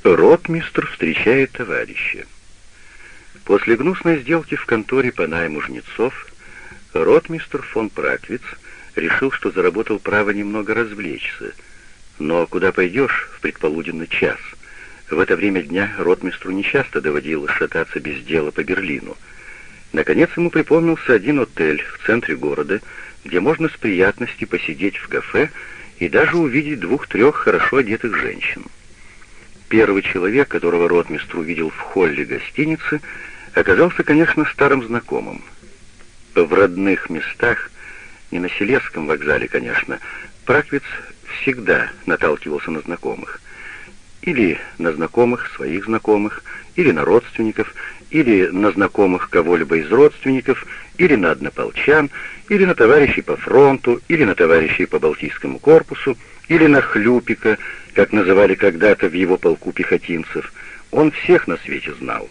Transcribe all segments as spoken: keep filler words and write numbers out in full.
Ротмистр встречает товарища. После гнусной сделки в конторе по найму жнецов ротмистр фон Праквиц решил, что заработал право немного развлечься. Но куда пойдешь в предполуденный час? В это время дня ротмистру нечасто доводилось шататься без дела по Берлину. Наконец ему припомнился один отель в центре города, где можно с приятностью посидеть в кафе и даже увидеть двух-трех хорошо одетых женщин. Первый человек, которого ротмистр увидел в холле гостиницы, оказался, конечно, старым знакомым. В родных местах, не на Селесском вокзале, конечно, Праквиц всегда наталкивался на знакомых. Или на знакомых своих знакомых, или на родственников, или на знакомых кого-либо из родственников, или на однополчан, или на товарищей по фронту, или на товарищей по Балтийскому корпусу, или на хлюпика, как называли когда-то в его полку пехотинцев. Он всех на свете знал.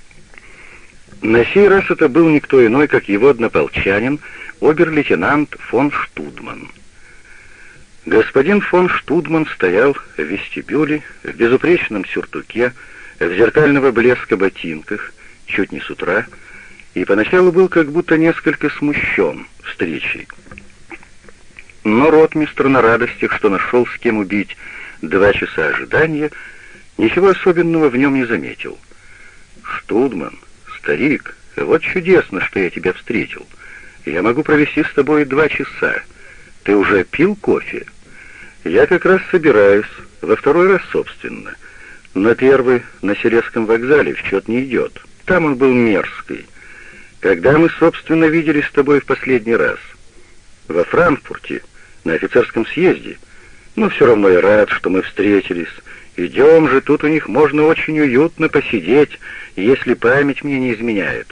На сей раз это был никто иной, как его однополчанин, обер-лейтенант фон Штудман. Господин фон Штудман стоял в вестибюле, в безупречном сюртуке, в зеркального блеска ботинках, чуть не с утра, и поначалу был как будто несколько смущен встречей. Но ротмистр на радостях, что нашел с кем убить два часа ожидания, ничего особенного в нем не заметил. «Штудман, старик, вот чудесно, что я тебя встретил. Я могу провести с тобой два часа. Ты уже пил кофе?» «Я как раз собираюсь, во второй раз, собственно. На первый на Селесском вокзале в счет не идет. Там он был мерзкий. Когда мы, собственно, виделись с тобой в последний раз? Во Франкфурте, на офицерском съезде. Но все равно я рад, что мы встретились. Идем же, тут у них можно очень уютно посидеть, если память мне не изменяет».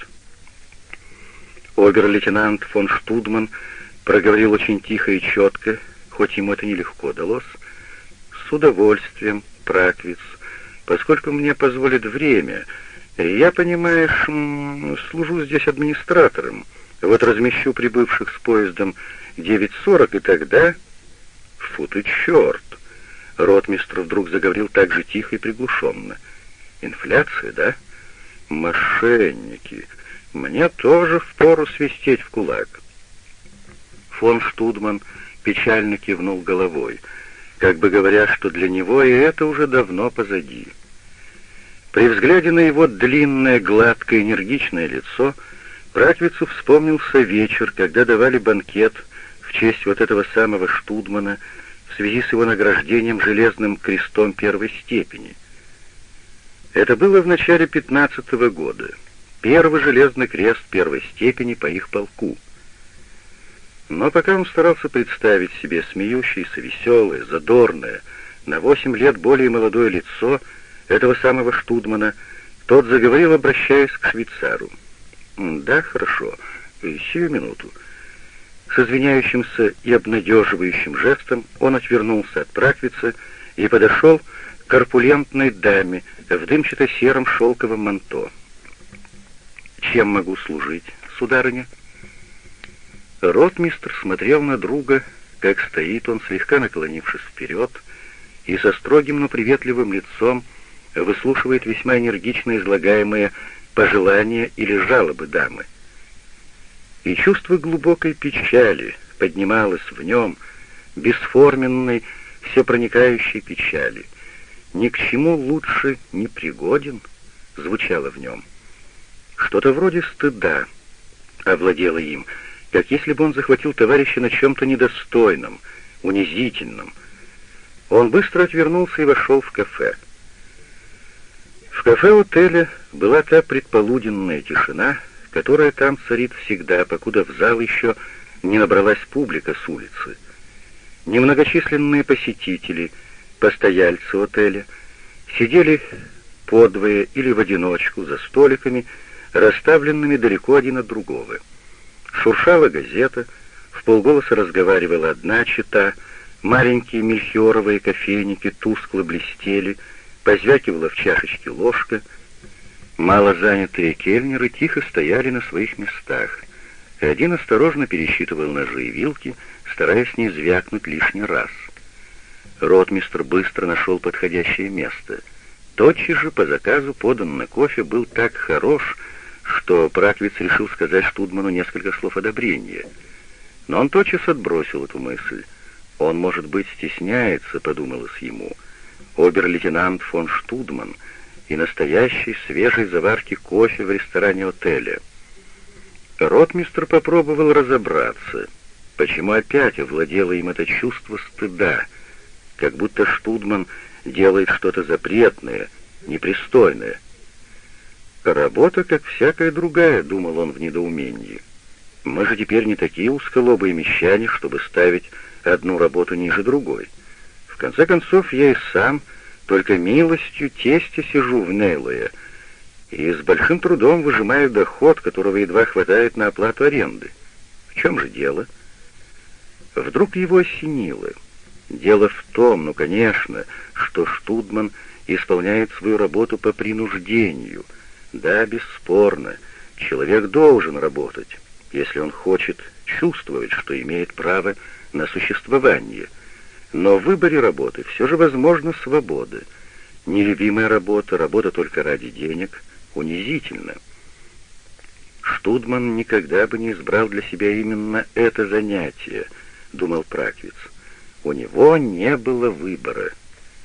Обер-лейтенант фон Штудман проговорил очень тихо и четко, хоть ему это нелегко далось. «С удовольствием, Праквиц, поскольку мне позволит время. Я, понимаешь, служу здесь администратором. Вот размещу прибывших с поездом девять сорок, и тогда...» «Фу ты, черт!» Ротмистр вдруг заговорил так же тихо и приглушенно. «Инфляция, да? Мошенники! Мне тоже впору свистеть в кулак». Фон Штудман печально кивнул головой, как бы говоря, что для него и это уже давно позади. При взгляде на его длинное, гладкое, энергичное лицо Праквицу вспомнился вечер, когда давали банкет в честь вот этого самого Штудмана в связи с его награждением Железным крестом первой степени. Это было в начале пятнадцатого года. Первый Железный крест первой степени по их полку. Но пока он старался представить себе смеющееся, веселое, задорное, на восемь лет более молодое лицо этого самого Штудмана, тот заговорил, обращаясь к швейцару. «Да, хорошо. Сию минуту». С извиняющимся и обнадеживающим жестом он отвернулся от Праквица и подошел к корпулентной даме в дымчато-сером шелковом манто. «Чем могу служить, сударыня?» Ротмистр смотрел на друга, как стоит он, слегка наклонившись вперед, и со строгим, но приветливым лицом выслушивает весьма энергично излагаемые пожелания или жалобы дамы. И чувство глубокой печали поднималось в нем, бесформенной, всепроникающей печали. «Ни к чему лучше не пригоден», звучало в нем. Что-то вроде стыда овладело им, как если бы он захватил товарища на чем-то недостойном, унизительном. Он быстро отвернулся и вошел в кафе. В кафе отеля была та предполуденная тишина, которая там царит всегда, покуда в зал еще не набралась публика с улицы. Немногочисленные посетители, постояльцы отеля, сидели подвое или в одиночку за столиками, расставленными далеко один от другого. Шуршала газета, вполголоса разговаривала одна чета, маленькие мельхиоровые кофейники тускло блестели, позвякивала в чашечке ложка. Мало занятые кельнеры тихо стояли на своих местах. Один осторожно пересчитывал ножи и вилки, стараясь не звякнуть лишний раз. Ротмистр быстро нашел подходящее место. Тотчас же по заказу поданный кофе был так хорош, что Праквиц решил сказать Штудману несколько слов одобрения. Но он тотчас отбросил эту мысль. «Он, может быть, стесняется», — подумалось ему. Обер-лейтенант фон Штудман и настоящей свежей заварки кофе в ресторане отеля. Ротмистр попробовал разобраться, почему опять овладело им это чувство стыда, как будто Штудман делает что-то запретное, непристойное. «Работа, как всякая другая», — думал он в недоумении. «Мы же теперь не такие узколобые мещане, чтобы ставить одну работу ниже другой. В конце концов, я и сам только милостью тестя сижу в Нейлое и с большим трудом выжимаю доход, которого едва хватает на оплату аренды. В чем же дело?» Вдруг его осенило. Дело в том, ну, конечно, что Штудман исполняет свою работу по принуждению. Да, бесспорно, человек должен работать, если он хочет чувствовать, что имеет право на существование. Но в выборе работы все же возможна свобода. Нелюбимая работа, работа только ради денег, унизительна. Штудман никогда бы не избрал для себя именно это занятие, думал Праквиц. У него не было выбора.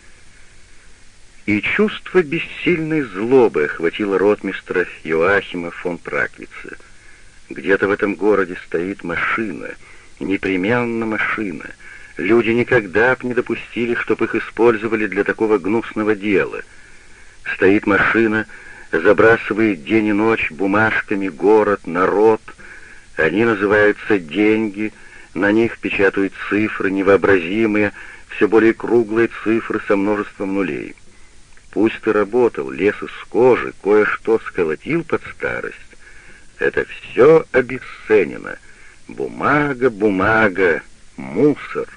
И чувство бессильной злобы охватило ротмистра Йоахима фон Праквица. Где-то в этом городе стоит машина, непременно машина. Люди никогда б не допустили, чтобы их использовали для такого гнусного дела. Стоит машина, забрасывает день и ночь бумажками город, народ. Они называются деньги, на них печатают цифры невообразимые, все более круглые цифры со множеством нулей. Пусть ты работал, лез из кожи, кое-что сколотил под старость. Это все обесценено. Бумага, бумага, мусор.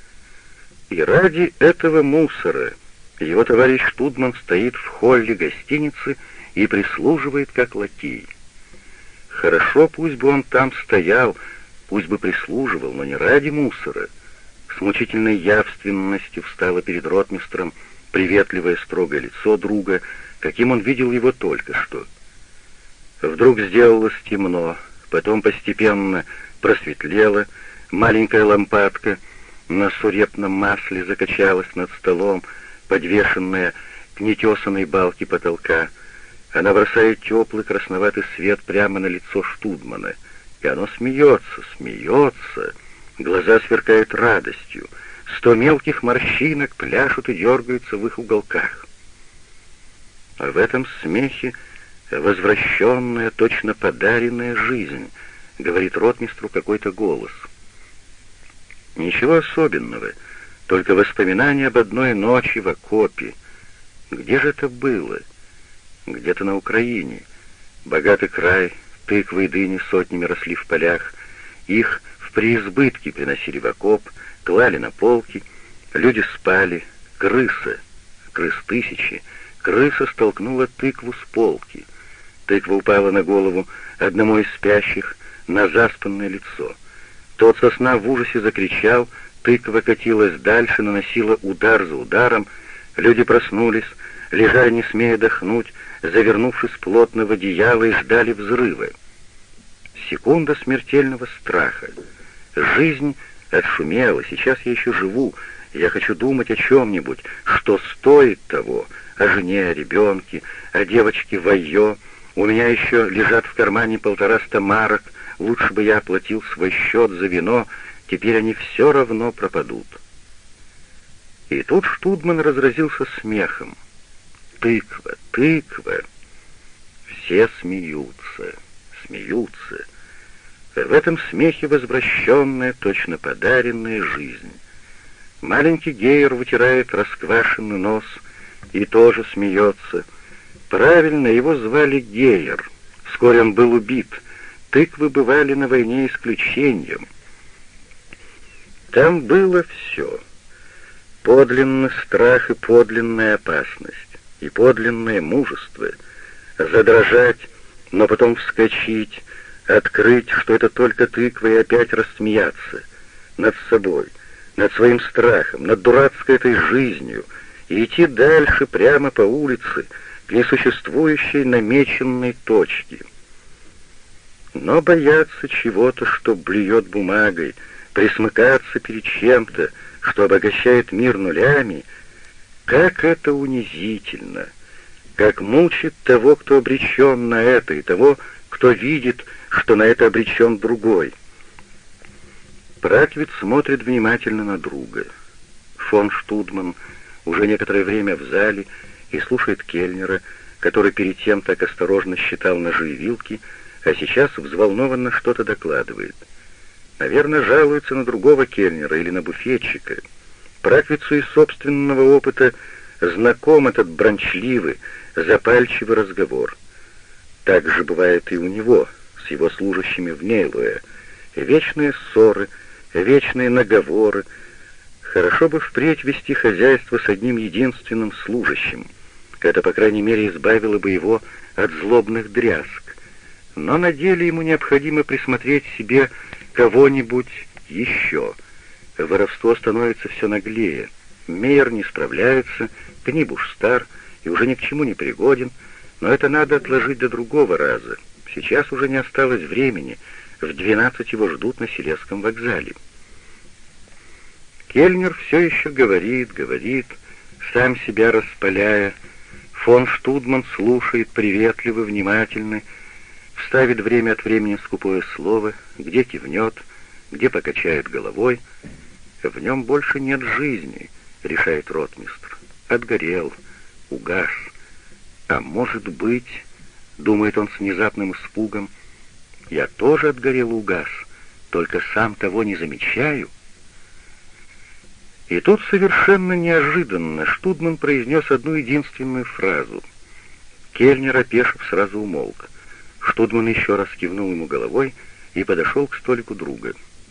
И ради этого мусора его товарищ Штудман стоит в холле гостиницы и прислуживает как лакей. Хорошо, пусть бы он там стоял, пусть бы прислуживал, но не ради мусора. С мучительной явственностью встало перед ротмистром приветливое строгое лицо друга, каким он видел его только что. Вдруг сделалось темно, потом постепенно просветлело, маленькая лампадка на сурепном масле закачалась над столом, подвешенная к нетесанной балке потолка. Она бросает теплый красноватый свет прямо на лицо Штудмана, и оно смеется, смеется, глаза сверкают радостью, сто мелких морщинок пляшут и дергаются в их уголках. А в этом смехе возвращенная, точно подаренная жизнь, говорит ротмистру какой-то голос. Ничего особенного, только воспоминания об одной ночи в окопе. Где же это было? Где-то на Украине. Богатый край, тыквы и дыни сотнями росли в полях. Их в преизбытке приносили в окоп, клали на полки. Люди спали. Крыса, крыс тысячи, крыса столкнула тыкву с полки. Тыква упала на голову одному из спящих, на заспанное лицо. Тот со сна в ужасе закричал, тыква катилась дальше, наносила удар за ударом. Люди проснулись, лежали не смея дохнуть, завернувшись плотно в одеяло, и ждали взрыва. Секунда смертельного страха. Жизнь отшумела, сейчас я еще живу, я хочу думать о чем-нибудь, что стоит того, о жене, о ребенке, о девочке Вайо. У меня еще лежат в кармане полтораста марок, лучше бы я оплатил свой счет за вино, теперь они все равно пропадут. И тут Штудман разразился смехом. Тыква, тыква. Все смеются, смеются. В этом смехе возвращенная, точно подаренная жизнь. Маленький Гейер вытирает расквашенный нос и тоже смеется. Правильно, его звали Гейер. Вскоре он был убит. Тыквы бывали на войне исключением. Там было все. Подлинный страх и подлинная опасность, и подлинное мужество. Задрожать, но потом вскочить, открыть, что это только тыква, и опять рассмеяться над собой, над своим страхом, над дурацкой этой жизнью, и идти дальше прямо по улице к несуществующей намеченной точке. Но бояться чего-то, что блюет бумагой, присмыкаться перед чем-то, что обогащает мир нулями, как это унизительно, как мучит того, кто обречен на это, и того, кто видит, что на это обречен другой. Праквиц смотрит внимательно на друга. Фон Штудман уже некоторое время в зале и слушает Кельнера, который перед тем так осторожно считал ножи и вилки, а сейчас взволнованно что-то докладывает. Наверное, жалуется на другого кельнера или на буфетчика. Праквицу из собственного опыта знаком этот бранчливый, запальчивый разговор. Так же бывает и у него, с его служащими в Нейлуэ. Вечные ссоры, вечные наговоры. Хорошо бы впредь вести хозяйство с одним единственным служащим. Это, по крайней мере, избавило бы его от злобных дрязг. Но на деле ему необходимо присмотреть себе кого-нибудь еще. Воровство становится все наглее. Мейер не справляется, Книбуш стар и уже ни к чему не пригоден, но это надо отложить до другого раза. Сейчас уже не осталось времени, в двенадцать его ждут на Селесском вокзале. Кельнер все еще говорит, говорит, сам себя распаляя. Фон Штудман слушает приветливо, внимательно, вставит время от времени скупое слово, где кивнет, где покачает головой. В нем больше нет жизни, решает ротмистр. Отгорел, угас. А может быть, думает он с внезапным испугом, я тоже отгорел и угас, только сам того не замечаю. И тут совершенно неожиданно Штудман произнес одну единственную фразу. Кельнер, опешив, сразу умолк. Штудман еще раз кивнул ему головой и подошел к столику друга.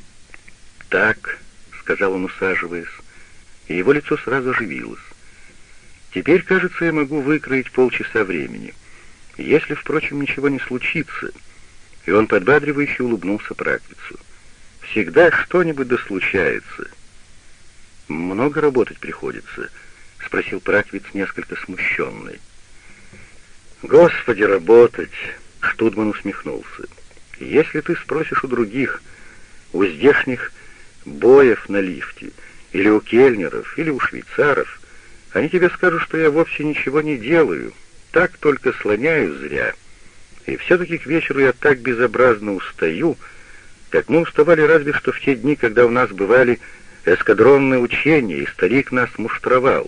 «Так», — сказал он, усаживаясь, и его лицо сразу оживилось. «Теперь, кажется, я могу выкроить полчаса времени, если, впрочем, ничего не случится». И он подбадривающе улыбнулся Праквицу. «Всегда что-нибудь да случается». «Много работать приходится?» — спросил Праквиц, несколько смущенный. «Господи, работать!» — Штудман усмехнулся. «Если ты спросишь у других, у здешних боев на лифте, или у кельнеров, или у швейцаров, они тебе скажут, что я вовсе ничего не делаю, так только слоняюсь зря. И все-таки к вечеру я так безобразно устаю, как мы уставали разве что в те дни, когда у нас бывали эскадронные учения, и старик нас муштровал.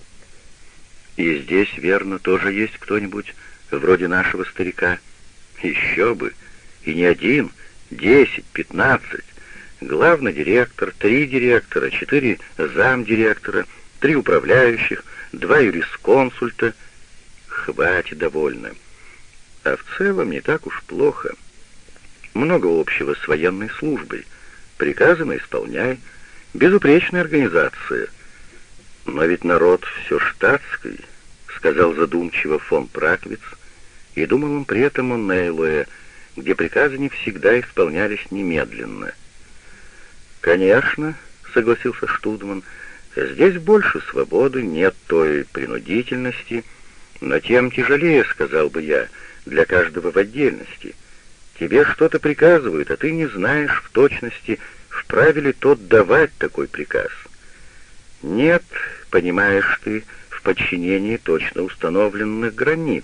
И здесь, верно, тоже есть кто-нибудь вроде нашего старика. Еще бы, и не один, десять, пятнадцать. Главный директор, три директора, четыре замдиректора, три управляющих, два юрисконсульта. Хватит, довольно. А в целом не так уж плохо. Много общего с военной службой. Приказано исполняй. Безупречная организация. Но ведь народ все штатский, сказал задумчиво фон Праквиц, и думал он при этом о Нейлуэ, где приказы не всегда исполнялись немедленно. «Конечно», — согласился Штудман, — «здесь больше свободы, нет той принудительности, но тем тяжелее, сказал бы я, для каждого в отдельности. Тебе что-то приказывают, а ты не знаешь в точности, вправе ли тот давать такой приказ. Нет, понимаешь ты, в подчинении точно установленных границ».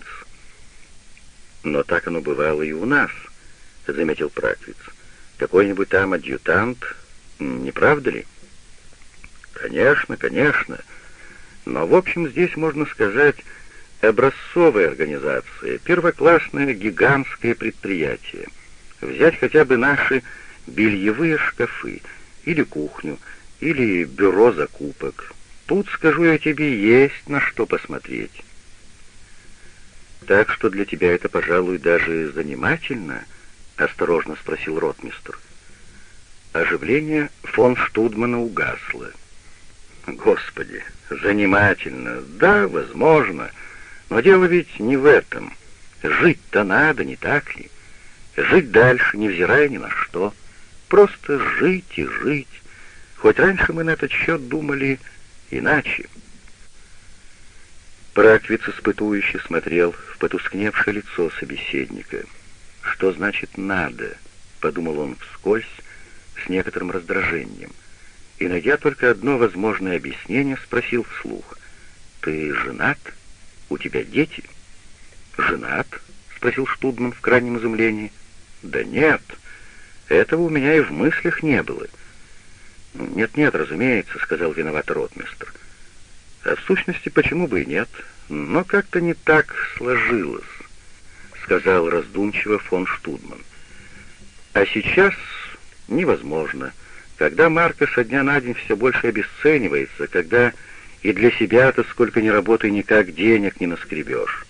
«Но так оно бывало и у нас», — заметил Праквиц. «Какой-нибудь там адъютант, не правда ли?» «Конечно, конечно. Но, в общем, здесь можно сказать образцовая организация, первоклассное гигантское предприятие. Взять хотя бы наши бельевые шкафы, или кухню, или бюро закупок. Тут, скажу я тебе, есть на что посмотреть». «Так что для тебя это, пожалуй, даже занимательно?» — осторожно спросил ротмистр. Оживление фон Штудмана угасло. «Господи, занимательно, да, возможно, но дело ведь не в этом. Жить-то надо, не так ли? Жить дальше, невзирая ни на что. Просто жить и жить. Хоть раньше мы на этот счет думали иначе». Праквиц испытующе смотрел в потускневшее лицо собеседника. «Что значит «надо»?» — подумал он вскользь, с некоторым раздражением. И, найдя только одно возможное объяснение, спросил вслух. «Ты женат? У тебя дети?» «Женат?» — спросил Штудман в крайнем изумлении. «Да нет, этого у меня и в мыслях не было». «Нет-нет, разумеется», — сказал виноват ротмистр. «А в сущности, почему бы и нет? Но как-то не так сложилось», — сказал раздумчиво фон Штудман. «А сейчас невозможно, когда Марка со дня на день все больше обесценивается, когда и для себя-то сколько ни работай, никак денег не наскребешь».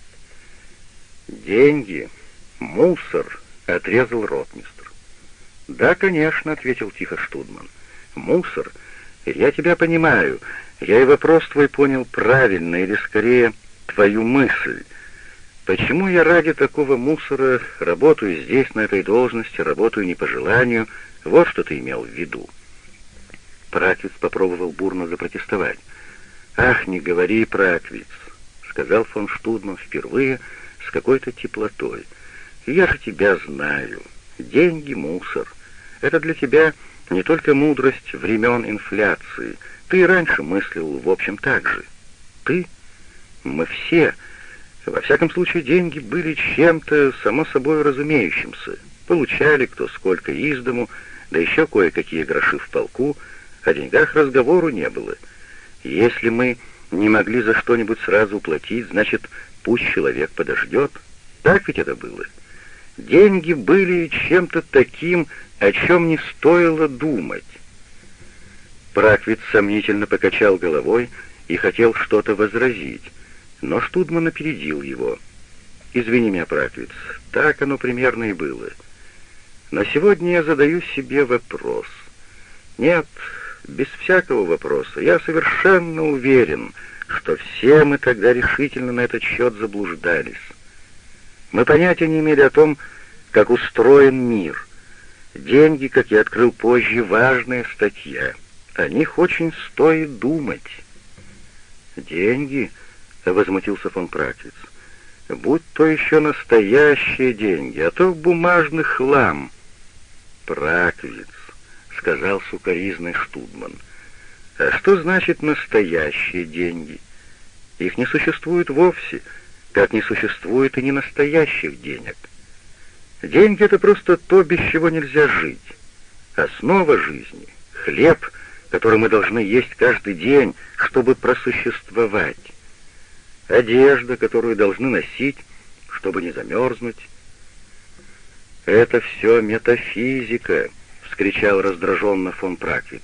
«Деньги? Мусор», — отрезал ротмистр. «Да, конечно», — ответил тихо Штудман. «Мусор. Я тебя понимаю. Я и вопрос твой понял правильно, или скорее твою мысль. Почему я ради такого мусора работаю здесь, на этой должности, работаю не по желанию? Вот что ты имел в виду». Праквиц попробовал бурно запротестовать. «Ах, не говори, Праквиц», — сказал фон Штудман впервые с какой-то теплотой. «Я же тебя знаю. Деньги — мусор. Это для тебя не только мудрость времен инфляции. Ты и раньше мыслил, в общем, так же. Ты? Мы все. Во всяком случае, деньги были чем-то само собой разумеющимся. Получали кто сколько из дому, да еще кое-какие гроши в полку. О деньгах разговору не было. Если мы не могли за что-нибудь сразу уплатить, значит, пусть человек подождет. Так ведь это было. Деньги были чем-то таким, о чем не стоило думать». Праквиц сомнительно покачал головой и хотел что-то возразить, но Штудман опередил его. «Извини меня, Праквиц, так оно примерно и было. Но сегодня я задаю себе вопрос. Нет, без всякого вопроса, я совершенно уверен, что все мы тогда решительно на этот счет заблуждались. Мы понятия не имели о том, как устроен мир. Деньги, как я открыл позже, важная статья. О них очень стоит думать». «Деньги?» — возмутился фон Праквиц. «Будь то еще настоящие деньги, а то бумажный хлам». «Праквиц», — сказал сукоризный Штудман. «А что значит настоящие деньги? Их не существует вовсе, как не существует и ненастоящих денег. Деньги — это просто то, без чего нельзя жить. Основа жизни — хлеб, который мы должны есть каждый день, чтобы просуществовать. Одежда, которую должны носить, чтобы не замерзнуть». «Это все метафизика», — вскричал раздраженно фон Праквиц.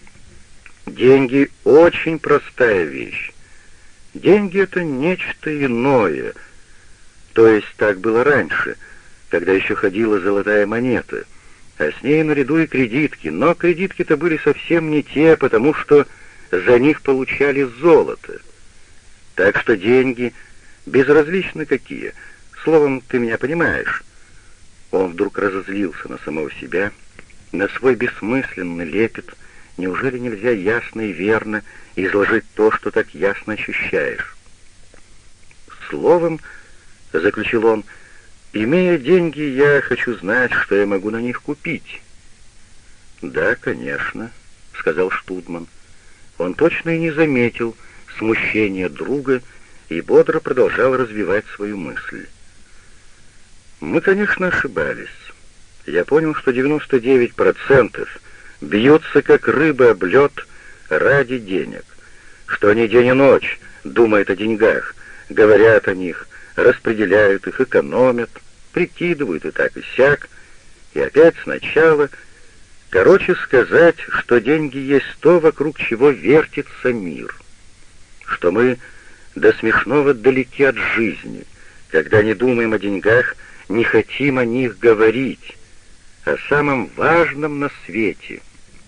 «Деньги — очень простая вещь. Деньги — это нечто иное. То есть так было раньше, когда еще ходила золотая монета, а с ней наряду и кредитки, но кредитки-то были совсем не те, потому что за них получали золото. Так что деньги безразлично какие. Словом, ты меня понимаешь». Он вдруг разозлился на самого себя, на свой бессмысленный лепет. Неужели нельзя ясно и верно изложить то, что так ясно ощущаешь? «Словом, — заключил он, — имея деньги, я хочу знать, что я могу на них купить». «Да, конечно», — сказал Штудман. Он точно и не заметил смущения друга и бодро продолжал развивать свою мысль. «Мы, конечно, ошибались. Я понял, что девяносто девять процентов бьются, как рыба об лед, ради денег, что они день и ночь думают о деньгах, говорят о них, распределяют их, экономят, прикидывают и так и сяк, и опять сначала. Короче сказать, что деньги есть то, вокруг чего вертится мир, что мы до смешного далеки от жизни, когда не думаем о деньгах, не хотим о них говорить, о самом важном на свете».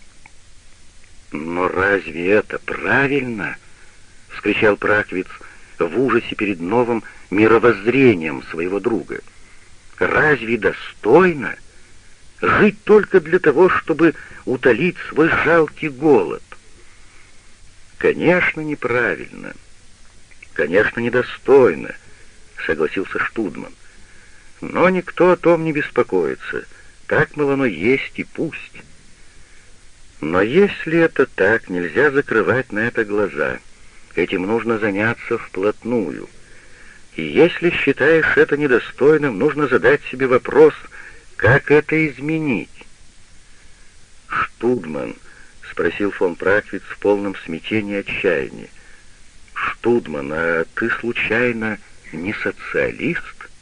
«Но разве это правильно?» — вскричал Праквиц в ужасе перед новым мировоззрением своего друга. «Разве достойно жить только для того, чтобы утолить свой жалкий голод?» «Конечно, неправильно. «Конечно, недостойно», — согласился Штудман. «Но никто о том не беспокоится. Так, мол, оно есть и пусть». Но если это так, нельзя закрывать на это глаза. Этим нужно заняться вплотную. И если считаешь это недостойным, нужно задать себе вопрос, как это изменить. «Штудман», — спросил фон Праквиц в полном смятении и отчаянии, «Штудман, а ты случайно не социалист?»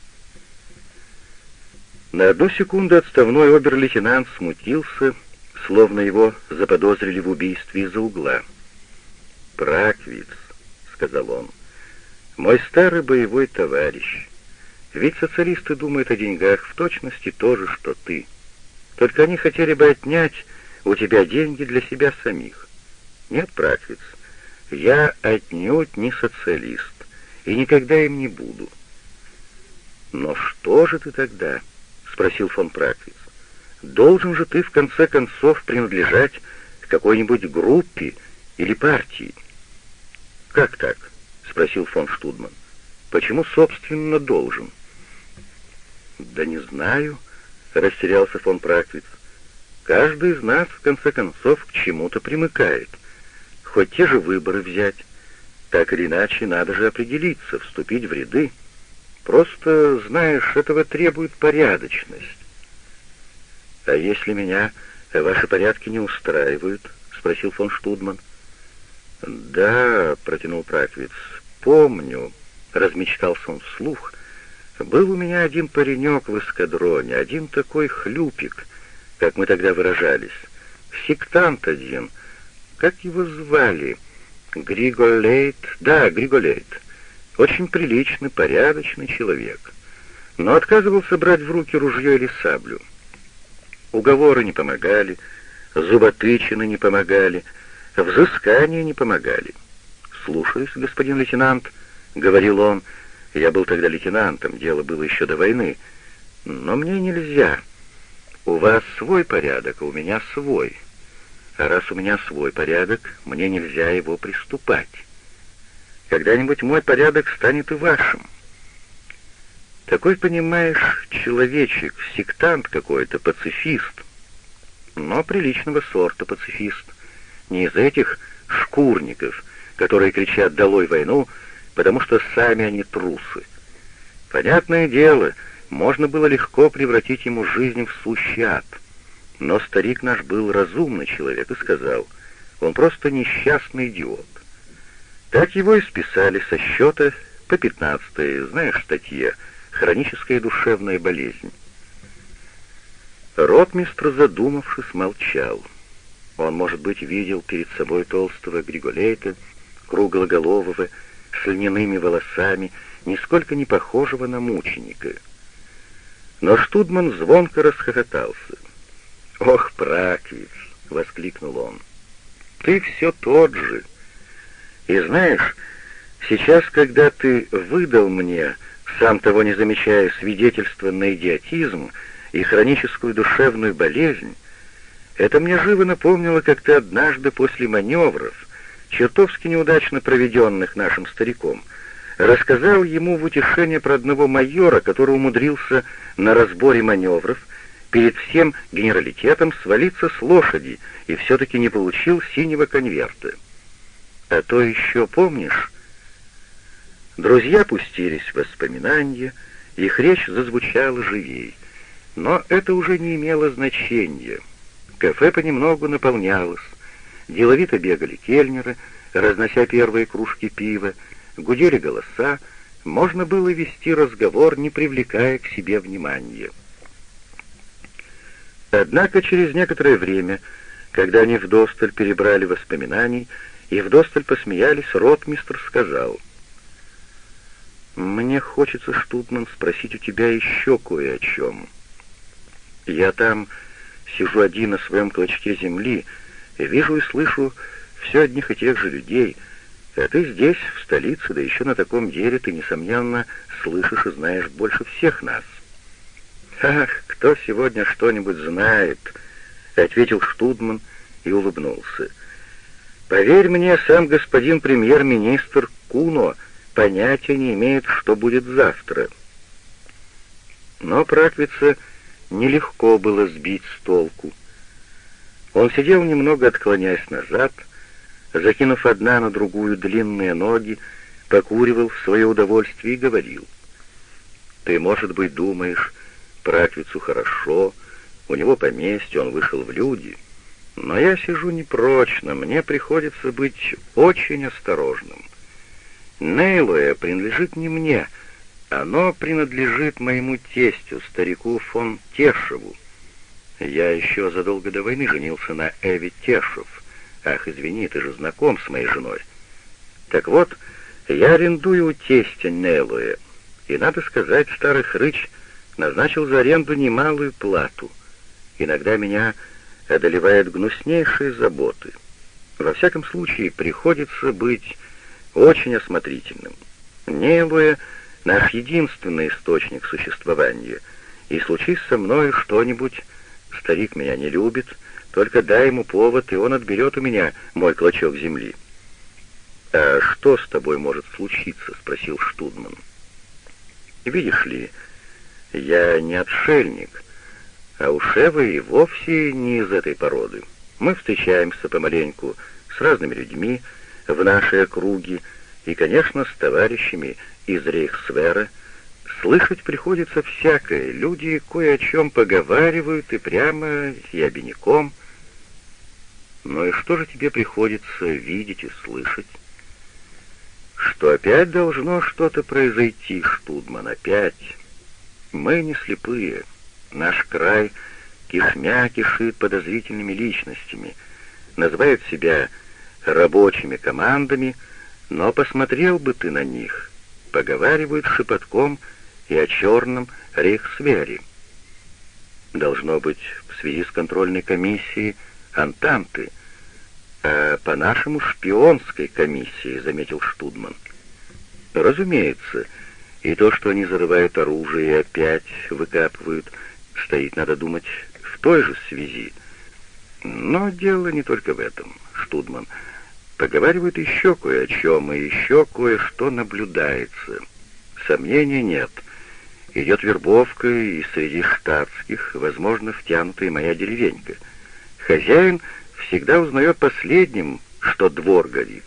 На одну секунду отставной обер-лейтенант смутился, словно его заподозрили в убийстве из-за угла. «Праквиц», — сказал он, — «мой старый боевой товарищ. Ведь социалисты думают о деньгах в точности то же, что ты. Только они хотели бы отнять у тебя деньги для себя самих. Нет, Праквиц, я отнюдь не социалист и никогда им не буду». «Но что же ты тогда?» — спросил фон Праквиц. «Должен же ты в конце концов принадлежать к какой-нибудь группе или партии». «Как так?» — спросил фон Штудман. «Почему, собственно, должен?» «Да не знаю», — растерялся фон Праквиц. «Каждый из нас, в конце концов, к чему-то примыкает. Хоть те же выборы взять. Так или иначе, надо же определиться, вступить в ряды. Просто, знаешь, этого требует порядочность». «А если меня ваши порядки не устраивают?» — спросил фон Штудман. «Да», — протянул Праквиц, — «помню», — размечтался он вслух, — «был у меня один паренек в эскадроне, один такой хлюпик, как мы тогда выражались, сектант один, как его звали? Григолейт? Да, Григолейт. Очень приличный, порядочный человек, но отказывался брать в руки ружье или саблю. Уговоры не помогали, зуботычины не помогали, взыскания не помогали. «Слушаюсь, господин лейтенант», — говорил он, — «я был тогда лейтенантом, дело было еще до войны, но мне нельзя. У вас свой порядок, а у меня свой. А раз у меня свой порядок, мне нельзя его приступать. Когда-нибудь мой порядок станет и вашим. Такой, понимаешь, человечек, сектант какой-то, пацифист, но приличного сорта пацифист, не из этих шкурников, которые кричат «долой войну», потому что сами они трусы. Понятное дело, можно было легко превратить ему жизнь в сущий ад, но старик наш был разумный человек и сказал, он просто несчастный идиот. Так его и списали со счета по пятнадцатой, знаешь, статье «Хроническая душевная болезнь». Ротмистр, задумавшись, молчал. Он, может быть, видел перед собой толстого Григолейта, круглоголового, с льняными волосами, нисколько не похожего на мученика. Но Штудман звонко расхохотался. «Ох, Праквиц!» — воскликнул он. «Ты все тот же. И знаешь, сейчас, когда ты выдал мне, сам того не замечая, свидетельство на идиотизм и хроническую душевную болезнь, это мне живо напомнило, как ты однажды после маневров, чертовски неудачно проведенных нашим стариком, рассказал ему в утешение про одного майора, который умудрился на разборе маневров перед всем генералитетом свалиться с лошади и все-таки не получил синего конверта. А то еще, помнишь?» Друзья пустились в воспоминания, их речь зазвучала живей. Но это уже не имело значения. Кафе понемногу наполнялось, деловито бегали кельнеры, разнося первые кружки пива, гудели голоса, можно было вести разговор, не привлекая к себе внимания. Однако через некоторое время, когда они вдосталь перебрали воспоминаний и вдосталь посмеялись, ротмистр сказал: «Мне хочется, Штудман, спросить у тебя еще кое о чем. Я там сижу один на своем клочке земли, и вижу и слышу все одних и тех же людей, а ты здесь, в столице, да еще на таком деле, ты, несомненно, слышишь и знаешь больше всех нас». «Ах, кто сегодня что-нибудь знает?» — ответил Штудман и улыбнулся. «Поверь мне, сам господин премьер-министр Куно понятия не имеет, что будет завтра. Но Праквица нелегко было сбить с толку. Он сидел немного отклоняясь назад, закинув одна на другую длинные ноги, покуривал в свое удовольствие и говорил: «Ты, может быть, думаешь, Праквицу хорошо, у него поместье, он вышел в люди, но я сижу непрочно, мне приходится быть очень осторожным. Нейлоя принадлежит не мне, оно принадлежит моему тестю, старику фон Тешеву. Я еще задолго до войны женился на Эве Тешев. Ах, извини, ты же знаком с моей женой. Так вот, я арендую у тестя Нейлоя, и, надо сказать, старый хрыч назначил за аренду немалую плату. Иногда меня одолевают гнуснейшие заботы. Во всяком случае, приходится быть очень осмотрительным. Нейлоя — наш единственный источник существования, и случись со мною что-нибудь, старик меня не любит, только дай ему повод, и он отберет у меня мой клочок земли». «А что с тобой может случиться?» — спросил Штудман. «Видишь ли, я не отшельник, а у Шевы и вовсе не из этой породы. Мы встречаемся помаленьку с разными людьми в нашей округе и, конечно, с товарищами из Рейхсвера. Слышать приходится всякое, люди кое о чем поговаривают и прямо, и обиняком. Ну и что же тебе приходится видеть и слышать?» «Что опять должно что-то произойти, Штудман, опять. Мы не слепые. Наш край кишмя кишит подозрительными личностями, называют себя рабочими командами, но посмотрел бы ты на них, поговаривают шепотком и о черном рейхсвере. Должно быть, в связи с контрольной комиссией Антанты, а по-нашему шпионской комиссии», — заметил Штудман. «Разумеется, и то, что они зарывают оружие и опять выкапывают, стоит, надо думать, в той же связи. Но дело не только в этом, Штудман. Поговаривают еще кое о чем, и еще кое-что наблюдается. Сомнений нет. Идет вербовка, и среди штатских, возможно, втянута и моя деревенька. Хозяин всегда узнает последним, что двор горит.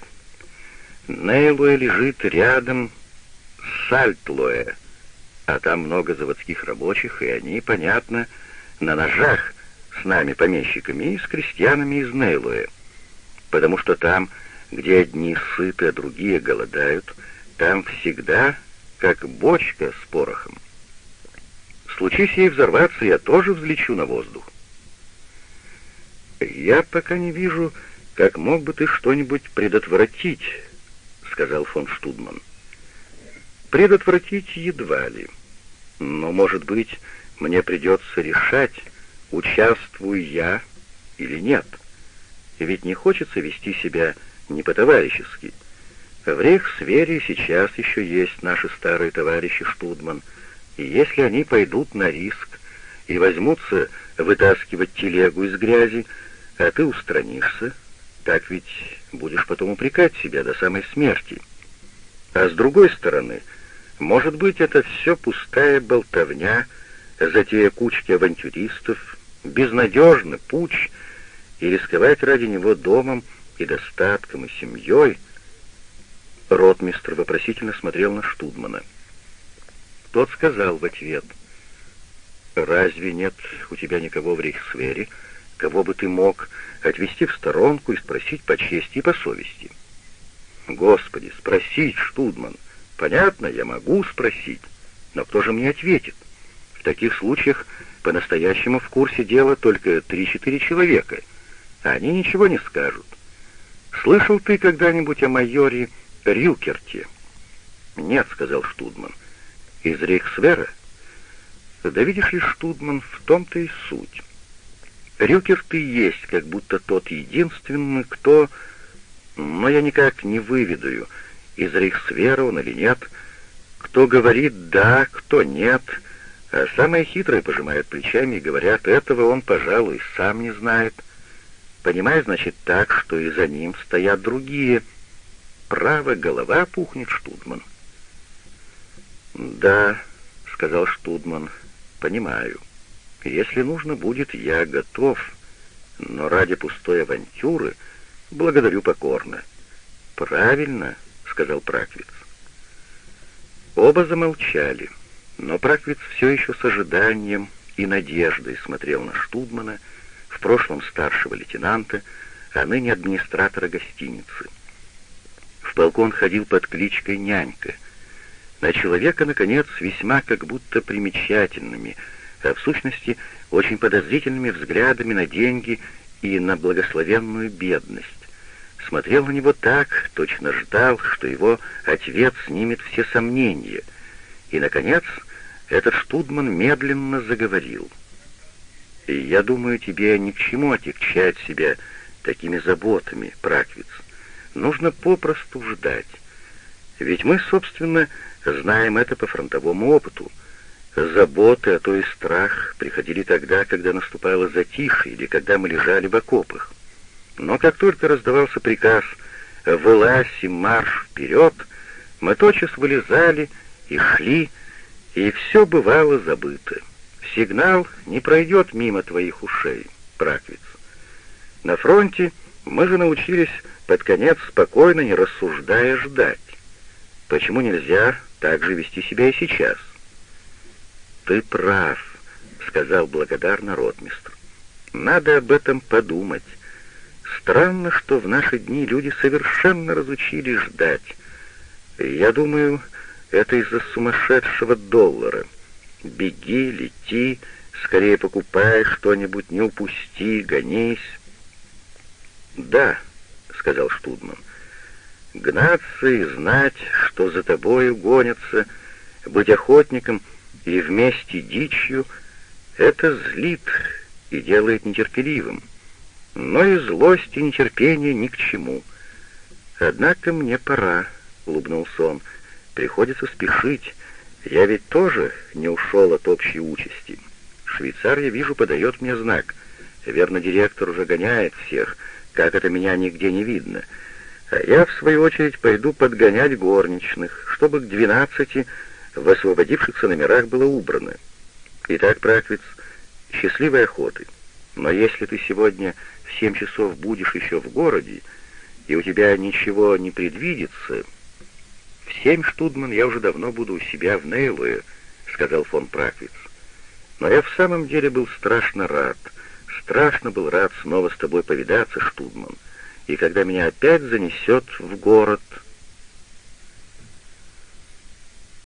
Нейлоя лежит рядом с Сальтлоя, а там много заводских рабочих, и они, понятно, на ножах с нами, помещиками, и с крестьянами из Нейлоя, потому что там, где одни сыты, а другие голодают, там всегда как бочка с порохом. Случись ей взорваться, я тоже взлечу на воздух. «Я пока не вижу, как мог бы ты что-нибудь предотвратить», — сказал фон Штудман. «Предотвратить едва ли. Но, может быть, мне придется решать, участвую я или нет. Ведь не хочется вести себя не по-товарищески. В Рейхсвере сейчас еще есть наши старые товарищи Штудман, и если они пойдут на риск и возьмутся вытаскивать телегу из грязи, а ты устранишься, так ведь будешь потом упрекать себя до самой смерти. А с другой стороны, может быть, это все пустая болтовня, затея кучки авантюристов, безнадежный путь, и рисковать ради него домом и достатком, и семьей». Ротмистр вопросительно смотрел на Штудмана. Тот сказал в ответ: «Разве нет у тебя никого в Рейхсвере, кого бы ты мог отвести в сторонку и спросить по чести и по совести?» «Господи, спросить, Штудман! Понятно, я могу спросить, но кто же мне ответит? В таких случаях по-настоящему в курсе дела только три-четыре человека, а они ничего не скажут. Слышал ты когда-нибудь о майоре Рюкерте?» «Нет», — сказал Штудман. «Из Рейхсвера?» «Да видишь ли, Штудман, в том-то и суть. Рюкерт и есть как будто тот единственный, кто... Но я никак не выведаю, из Рейхсвера он или нет, кто говорит «да», кто «нет», а самые хитрые пожимают плечами и говорят: этого он, пожалуй, сам не знает. Понимаешь, значит, так, что и за ним стоят другие. Право, голова пухнет, Штудман. «Да», — сказал Штудман, — «понимаю. Если нужно будет, я готов, но ради пустой авантюры благодарю покорно». «Правильно», — сказал Праквиц. Оба замолчали, но Праквиц все еще с ожиданием и надеждой смотрел на Штудмана, в прошлом старшего лейтенанта, а ныне администратора гостиницы. В полку он ходил под кличкой «Нянька». На человека, наконец, весьма как будто примечательными, а в сущности очень подозрительными взглядами на деньги и на благословенную бедность. Смотрел на него так, точно ждал, что его ответ снимет все сомнения. И, наконец, этот Штудман медленно заговорил. «И я думаю, тебе ни к чему отягчать себя такими заботами, Праквиц. Нужно попросту ждать. Ведь мы, собственно, знаем это по фронтовому опыту. Заботы, а то и страх приходили тогда, когда наступало затишье или когда мы лежали в окопах. Но как только раздавался приказ «Вылазь и марш вперед», мы тотчас вылезали и шли, и все бывало забыто. Сигнал не пройдет мимо твоих ушей, Праквиц. На фронте мы же научились под конец спокойно, не рассуждая, ждать. Почему нельзя так же вести себя и сейчас?» «Ты прав», — сказал благодарно ротмистр. «Надо об этом подумать. Странно, что в наши дни люди совершенно разучились ждать. Я думаю, это из-за сумасшедшего доллара. Беги, лети, скорее покупай что-нибудь, не упусти, гонись». «Да», — сказал Штудман, — «гнаться и знать, что за тобою гонятся, быть охотником и вместе дичью — это злит и делает нетерпеливым. Но и злость и нетерпение ни к чему. Однако мне пора», — улыбнулся он, — «приходится спешить. Я ведь тоже не ушел от общей участи. Швейцар, я вижу, подает мне знак. Верно, директор уже гоняет всех, как это меня нигде не видно. А я, в свою очередь, пойду подгонять горничных, чтобы к двенадцати в освободившихся номерах было убрано. Итак, Праквиц, счастливой охоты. Но если ты сегодня в семь часов будешь еще в городе, и у тебя ничего не предвидится...» «В семь, Штудман, я уже давно буду у себя в Нейлое», — сказал фон Праквиц. «Но я в самом деле был страшно рад, страшно был рад снова с тобой повидаться, Штудман. И когда меня опять занесет в город...»